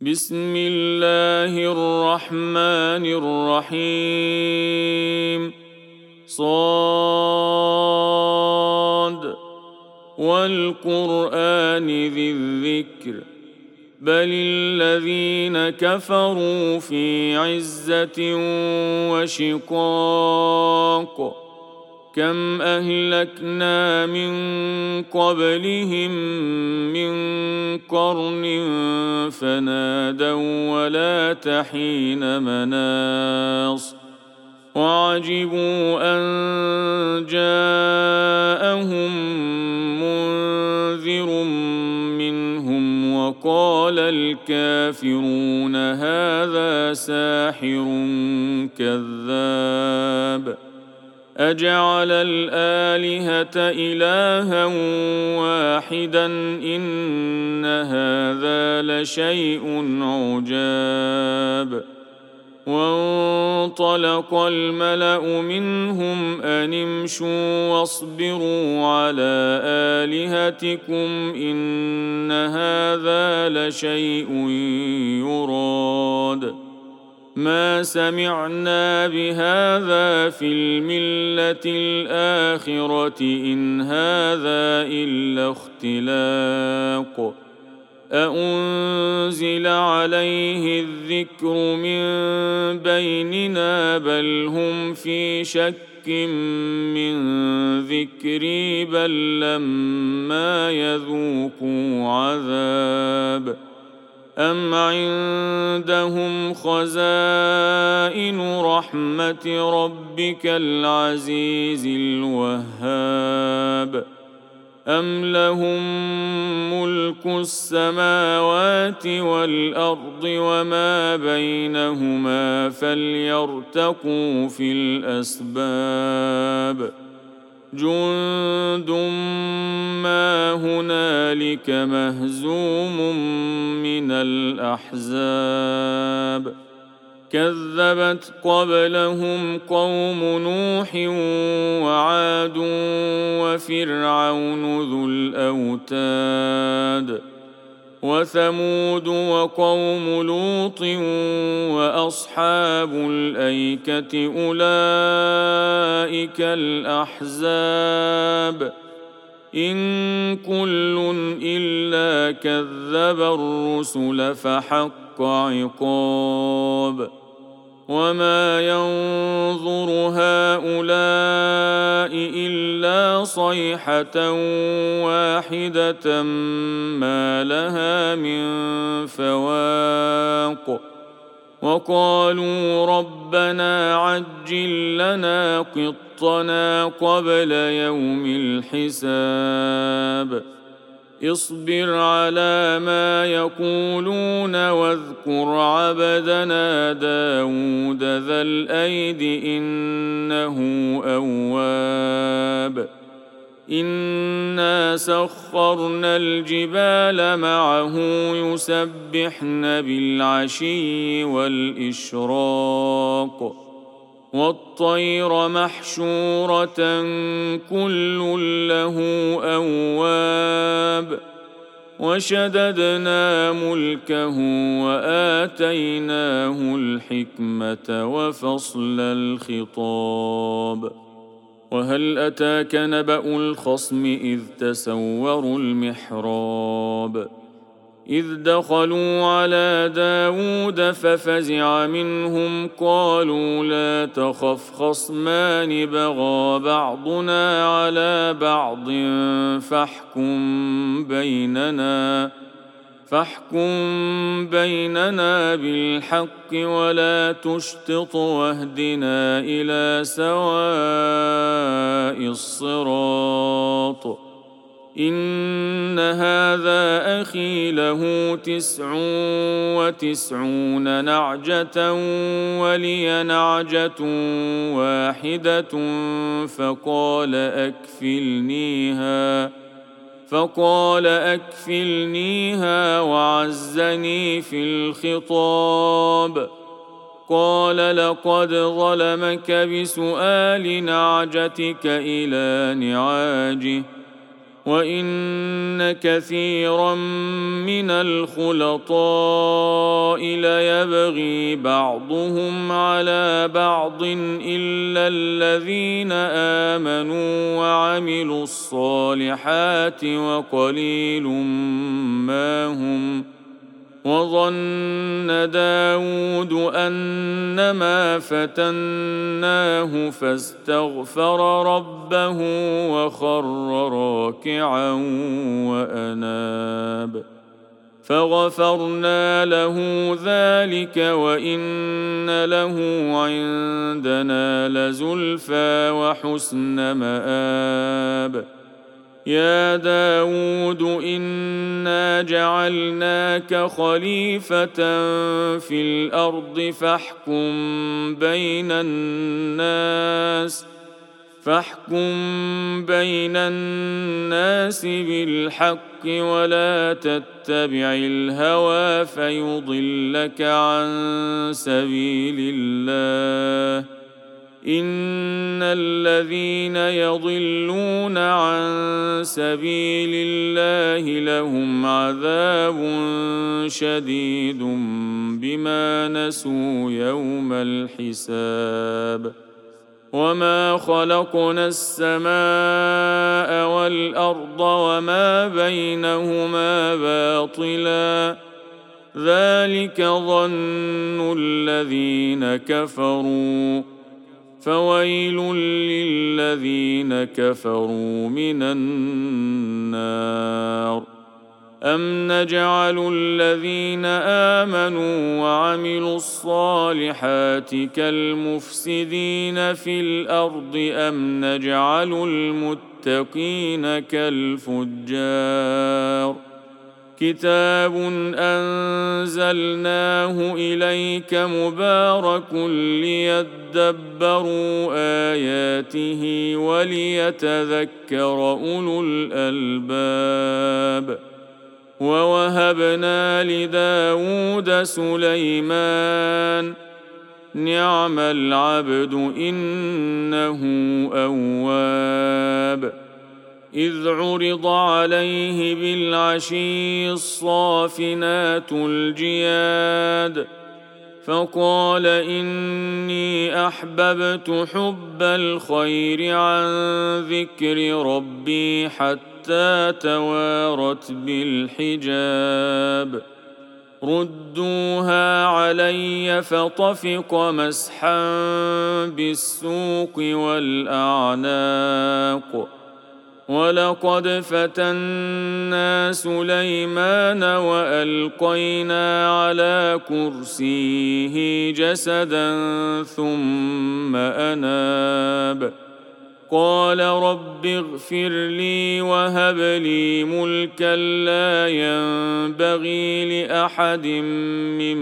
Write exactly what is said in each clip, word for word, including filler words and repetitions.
بسم الله الرحمن الرحيم. صاد والقرآن ذي الذكر بل الذين كفروا في عزة وشقاق كم أهلكنا من قبلهم من قرن فنادوا ولا تحين مناص وعجبوا أن جاءهم منذر منهم وقال الكافرون هذا ساحر كذاب أجعل الآلهة إلها واحدا إن هذا لشيء عجاب وانطلق الملأ منهم أن امشوا واصبروا على آلهتكم إن هذا لشيء يراد ما سمعنا بهذا في الملة الآخرة إن هذا إلا اختلاق أأنزل عليه الذكر من بيننا بل هم في شك من ذكري بل لما يذوقوا عذاب أم عندهم خزائن رحمة ربك العزيز الوهاب أم لهم ملك السماوات والأرض وما بينهما فليرتقوا في الأسباب جند ما هنالك مهزوم من الأحزاب كذبت قبلهم قوم نوح وعاد وفرعون ذو الأوتاد وثمود وقوم لوط وأصحاب الأيكة أولئك الأحزاب إن كل إلا كذب الرسل فحق عقاب وما ينظر هؤلاء إلا صيحة واحدة ما لها من فواق وقالوا ربنا عجل لنا قطنا قبل يوم الحساب اصبر على ما يقولون واذكر عبدنا داود ذا الأيد إنه أواب إنا سخرنا الجبال معه يسبحن بالعشي والإشراق والطير محشورة كل له أواب وشددنا ملكه وآتيناه الحكمة وفصل الخطاب وهل أتاك نبأ الخصم إذ تسوروا المحراب إذ دخلوا على داود ففزع منهم قالوا لا تخف خصمان بغى بعضنا على بعض فاحكم بيننا فاحكم بيننا بالحق ولا تشطط واهدنا إلى سواء الصراط إن هذا أخي له تسع وتسعون نعجة ولي نعجة واحدة فقال أكفلنيها فقال أكفلنيها وعزني في الخطاب قال لقد ظلمك بسؤال نعجتك إلى نعاجه وإن كثيرا من الخلطاء ليبغي بعضهم على بعض إلا الذين آمنوا وعملوا الصالحات وقليل ما هم. وظن داود أنما فتناه فاستغفر ربه وخر راكعا وأناب فغفرنا له ذلك وإن له عندنا لزلفى وحسن مآب. يا داود إنا جعلناك خليفة في الأرض فاحكم بين الناس فاحكم بين الناس بالحق ولا تتبع الهوى فيضلك عن سبيل الله. إن الذين يضلون عن سبيل الله لهم عذاب شديد بما نسوا يوم الحساب. وما خلقنا السماء والأرض وما بينهما باطلا ذلك ظن الذين كفروا فويل للذين كفروا من النار. أم نجعل الذين آمنوا وعملوا الصالحات كالمفسدين في الأرض أم نجعل المتقين كالفجار. كتاب أنزلناه إليك مبارك ليدبروا آياته وليتذكر أولو الألباب. ووهبنا لداود سليمان نعم العبد إنه أواب. إذ عرض عليه بالعشي الصافنات الجياد فقال إني أحببت حب الخير عن ذكر ربي حتى توارت بالحجاب. ردوها علي فطفق مسحا بالسوق والأعناق. ولقد فتنا سليمان وألقينا على كرسيه جسدا ثم أناب. قال رب اغفر لي وهب لي ملكا لا ينبغي لأحد من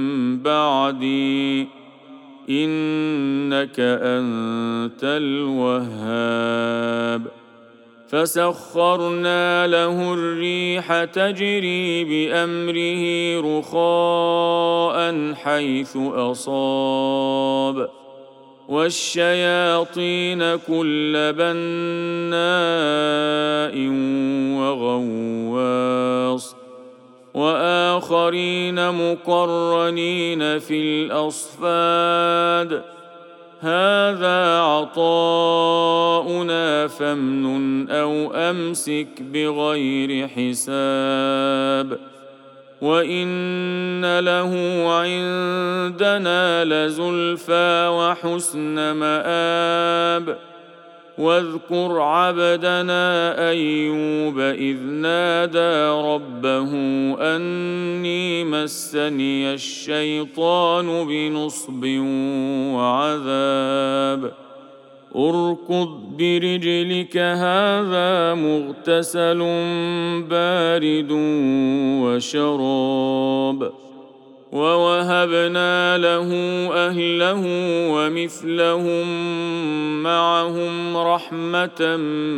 بعدي إنك أنت الوهاب. فسخرنا له الريح تجري بأمره رخاء حيث أصاب والشياطين كل بناء وغواص وآخرين مقرنين في الأصفاد. هذا عطاؤنا فامنن أو أمسك بغير حساب. وإن له عندنا لزلفى وحسن مآب. واذكر عبدنا أيوب إذ نادى ربه أني مسني الشيطان بنصب وعذاب. اركض برجلك هذا مغتسل بارد وشراب. ووهبنا له أهله ومثلهم معهم رحمة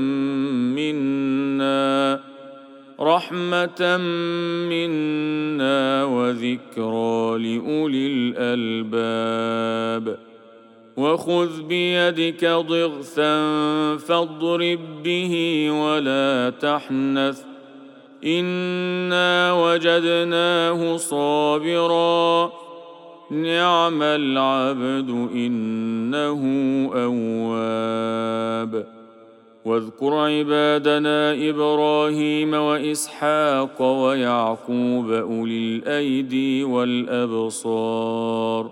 منا رحمة منا وذكرى لأولي الألباب. وخذ بيدك ضغثا فاضرب به ولا تحنث إنا وجدناه صابرا نعم العبد إنه أواب. واذكر عبادنا إبراهيم وإسحاق ويعقوب أولي الأيدي والأبصار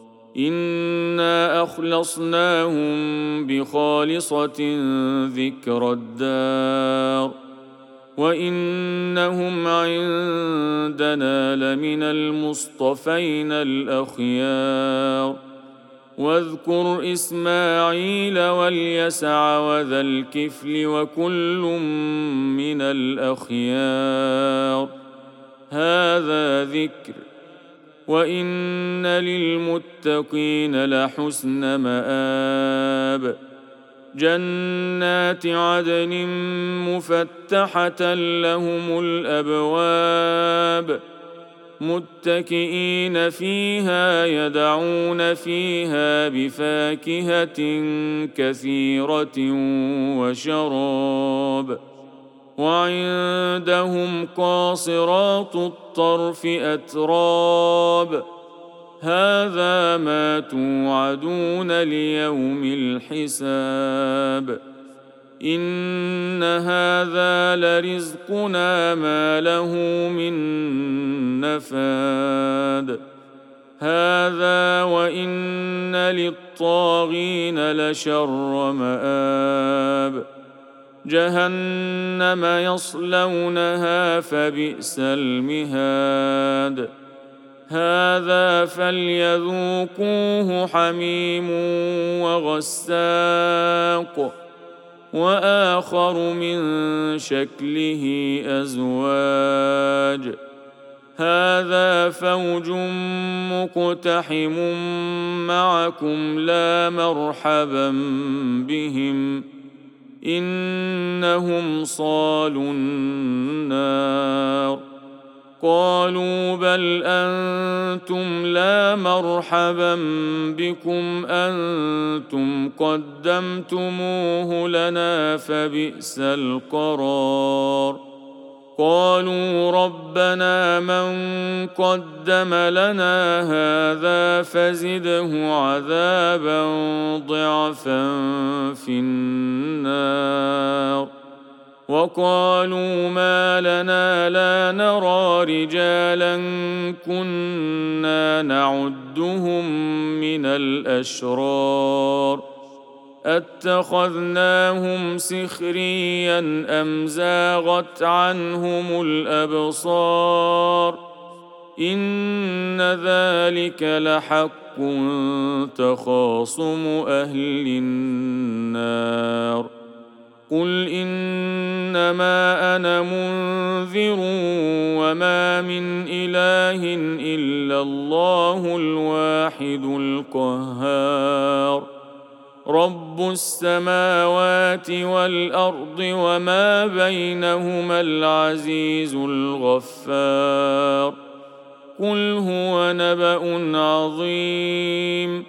إنا أخلصناهم بخالصة ذكر الدار وإنهم عندنا لمن المصطفين الأخيار. واذكر إسماعيل واليسع وذا الكفل وكل من الأخيار هذا ذكر وإن للمتقين لحسن مآب جنات عدن مفتحة لهم الأبواب متكئين فيها يدعون فيها بفاكهة كثيرة وشراب وعندهم قاصرات الطرف أتراب هذا ما توعدون ليوم الحساب إن هذا لرزقنا ما له من نفاد هذا وإن للطاغين لشر مآب جهنم يصلونها فبئس المهاد هذا فليذوقوه حميم وغساق وآخر من شكله أزواج هذا فوج مقتحم معكم لا مرحبا بهم إنهم صالوا النار قالوا بل أنتم لا مرحبا بكم أنتم قدمتموه لنا فبئس القرار قالوا ربنا من قدم لنا هذا فزده عذابا ضعفا في النار وقالوا ما لنا لا نرى رجالا كنا نعدهم من الأشرار أتخذناهم سخريا أم زاغت عنهم الأبصار إن ذلك لحق تخاصم أهل النار قل إنما أنا منذر وما من إله إلا الله الواحد القهار رب السماوات والأرض وما بينهما العزيز الغفار قل هو نبأ عظيم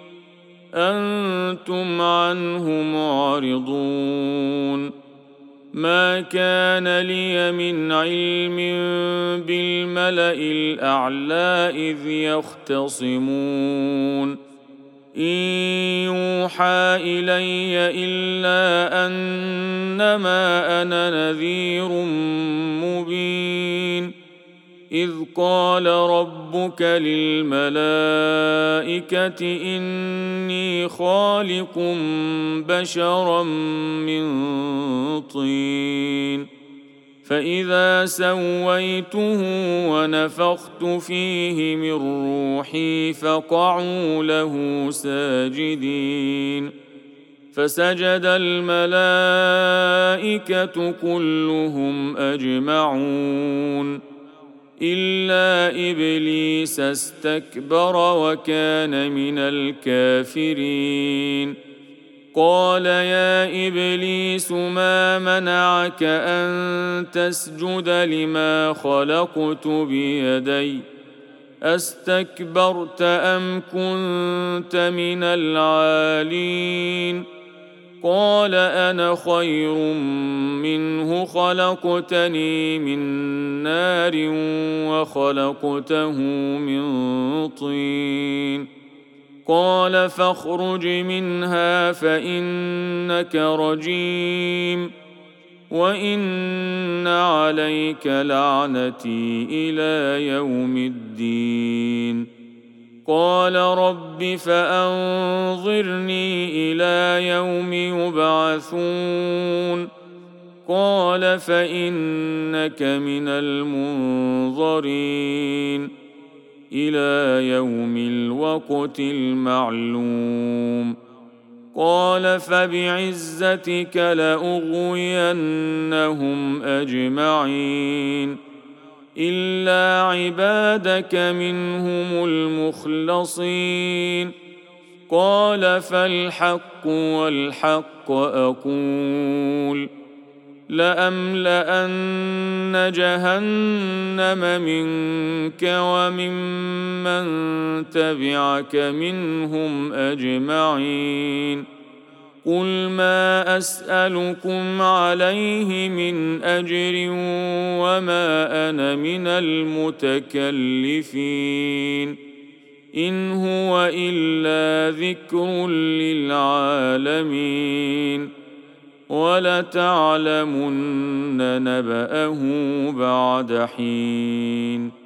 أنتم عنه معرضون ما كان لي من علم بالملأ الأعلى إذ يختصمون إن يوحى إلي إلا أنما أنا نذير مبين إذ قال ربك للملائكة إني خالق بشرا من طين فإذا سويته ونفخت فيه من روحي فقعوا له ساجدين فسجد الملائكة كلهم أجمعون إلا إبليس استكبر وكان من الكافرين قال يا إبليس ما منعك أن تسجد لما خلقت بيدي أستكبرت أم كنت من العالين قال أنا خير منه خلقتني من نار وخلقته من طين قال فاخرج منها فإنك رجيم وإن عليك لعنتي إلى يوم الدين قال رب فأنظرني إلى يوم يبعثون قال فإنك من المنظرين إلى يوم الوقت المعلوم قال فبعزتك لأغوينهم أجمعين إلا عبادك منهم المخلصين قال فالحق والحق أقول لأملأن جهنم منك وممن تبعك منهم أجمعين قل ما أسألكم عليه من أجر وما أنا من المتكلفين إن هو إلا ذكر للعالمين ولتعلمن نبأه بعد حين